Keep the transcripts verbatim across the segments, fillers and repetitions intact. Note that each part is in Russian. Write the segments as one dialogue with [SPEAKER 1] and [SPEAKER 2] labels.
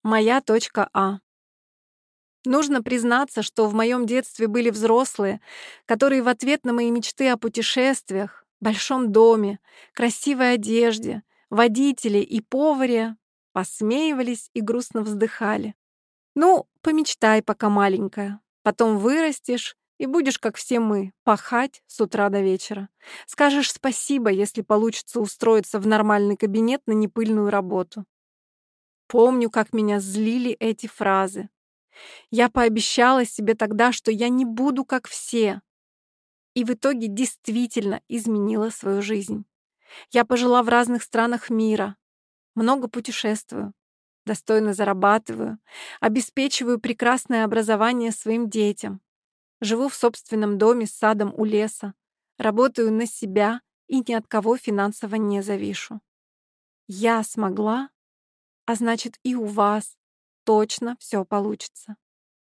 [SPEAKER 1] Моя точка А. Нужно признаться, что в моем детстве были взрослые, которые в ответ на мои мечты о путешествиях, большом доме, красивой одежде, водителе и поваре посмеивались и грустно вздыхали. Ну, помечтай, пока маленькая. Потом вырастешь и будешь, как все мы, пахать с утра до вечера. Скажешь спасибо, если получится устроиться в нормальный кабинет на непыльную работу. Помню, как меня злили эти фразы. Я пообещала себе тогда, что я не буду как все. И в итоге действительно изменила свою жизнь. Я пожила в разных странах мира, много путешествую, достойно зарабатываю, обеспечиваю прекрасное образование своим детям, живу в собственном доме с садом у леса, работаю на себя и ни от кого финансово не завишу. Я смогла, а значит и у вас точно все получится.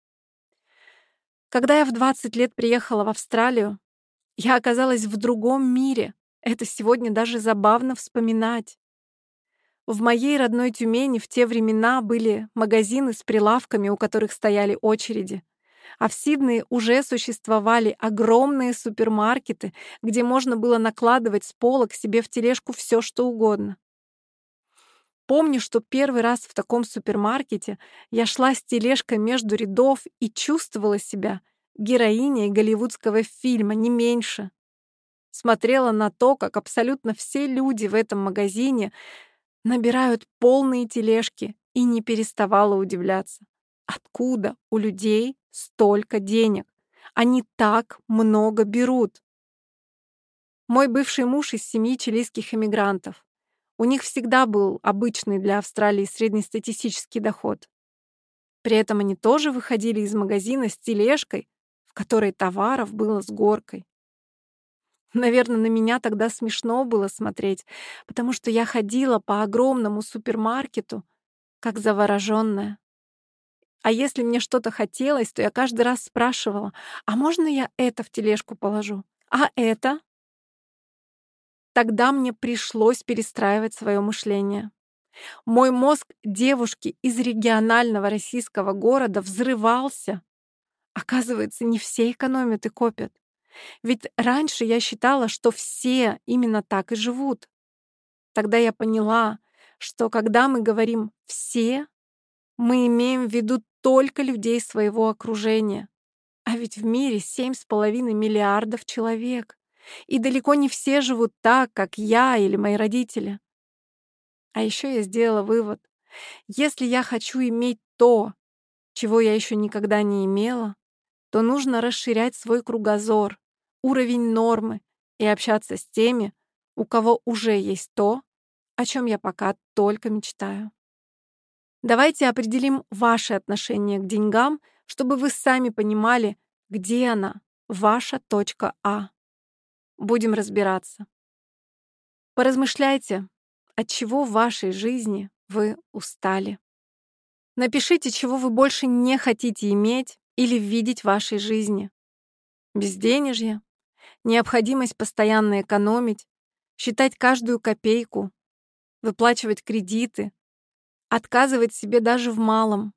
[SPEAKER 1] Когда я в двадцать лет приехала в Австралию, я оказалась в другом мире. Это сегодня даже забавно вспоминать. В моей родной Тюмени в те времена были магазины с прилавками, у которых стояли очереди. А в Сиднее уже существовали огромные супермаркеты, где можно было накладывать с полок себе в тележку все, что угодно. Помню, что первый раз в таком супермаркете я шла с тележкой между рядов и чувствовала себя героиней голливудского фильма, не меньше. Смотрела на то, как абсолютно все люди в этом магазине набирают полные тележки, и не переставала удивляться. Откуда у людей столько денег? Они так много берут. Мой бывший муж из семьи чилийских эмигрантов. У них всегда был обычный для Австралии среднестатистический доход. При этом они тоже выходили из магазина с тележкой, в которой товаров было с горкой. Наверное, на меня тогда смешно было смотреть, потому что я ходила по огромному супермаркету, как заворожённая. А если мне что-то хотелось, то я каждый раз спрашивала: «А можно я это в тележку положу? А это?» Тогда мне пришлось перестраивать свое мышление. Мой мозг девушки из регионального российского города взрывался. Оказывается, не все экономят и копят. Ведь раньше я считала, что все именно так и живут. Тогда я поняла, что когда мы говорим «все», мы имеем в виду только людей своего окружения. А ведь в мире семь с половиной миллиардов человек. И далеко не все живут так, как я или мои родители. А еще я сделала вывод. Если я хочу иметь то, чего я еще никогда не имела, то нужно расширять свой кругозор, уровень нормы и общаться с теми, у кого уже есть то, о чем я пока только мечтаю. Давайте определим ваше отношение к деньгам, чтобы вы сами понимали, где она, ваша точка А. Будем разбираться. Поразмышляйте, от чего в вашей жизни вы устали. Напишите, чего вы больше не хотите иметь или видеть в вашей жизни. Безденежье, необходимость постоянно экономить, считать каждую копейку, выплачивать кредиты, отказывать себе даже в малом.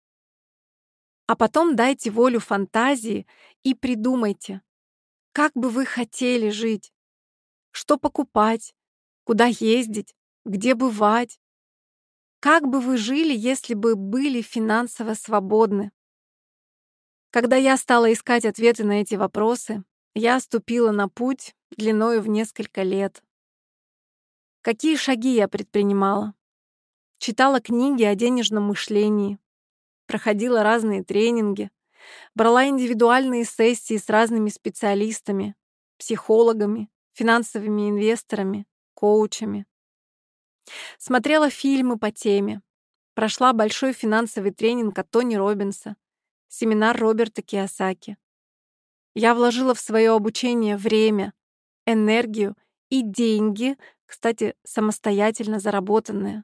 [SPEAKER 1] А потом дайте волю фантазии и придумайте, как бы вы хотели жить, что покупать, куда ездить, где бывать. Как бы вы жили, если бы были финансово свободны? Когда я стала искать ответы на эти вопросы, я ступила на путь длиною в несколько лет. Какие шаги я предпринимала? Читала книги о денежном мышлении, проходила разные тренинги, брала индивидуальные сессии с разными специалистами, психологами, финансовыми инвесторами, коучами. Смотрела фильмы по теме, прошла большой финансовый тренинг от Тони Роббинса, семинар Роберта Кийосаки. Я вложила в свое обучение время, энергию и деньги, кстати, самостоятельно заработанные.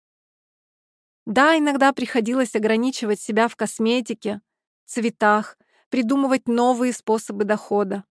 [SPEAKER 1] Да, иногда приходилось ограничивать себя в косметике, цветах, придумывать новые способы дохода.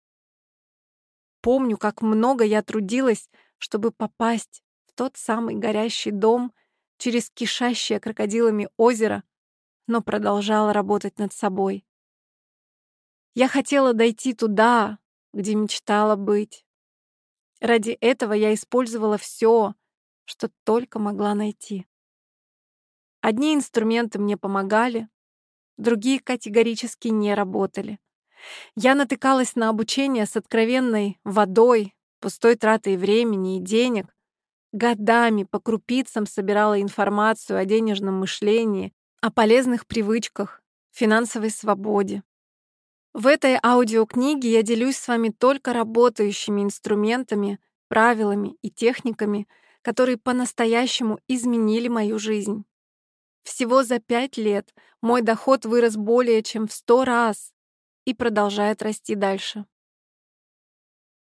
[SPEAKER 1] Помню, как много я трудилась, чтобы попасть в тот самый горящий дом через кишащее крокодилами озеро, но продолжала работать над собой. Я хотела дойти туда, где мечтала быть. Ради этого я использовала все, что только могла найти. Одни инструменты мне помогали, другие категорически не работали. Я натыкалась на обучение с откровенной водой, пустой тратой времени и денег, годами по крупицам собирала информацию о денежном мышлении, о полезных привычках, финансовой свободе. В этой аудиокниге я делюсь с вами только работающими инструментами, правилами и техниками, которые по-настоящему изменили мою жизнь. Всего за пять лет мой доход вырос более чем в сто раз и продолжает расти дальше.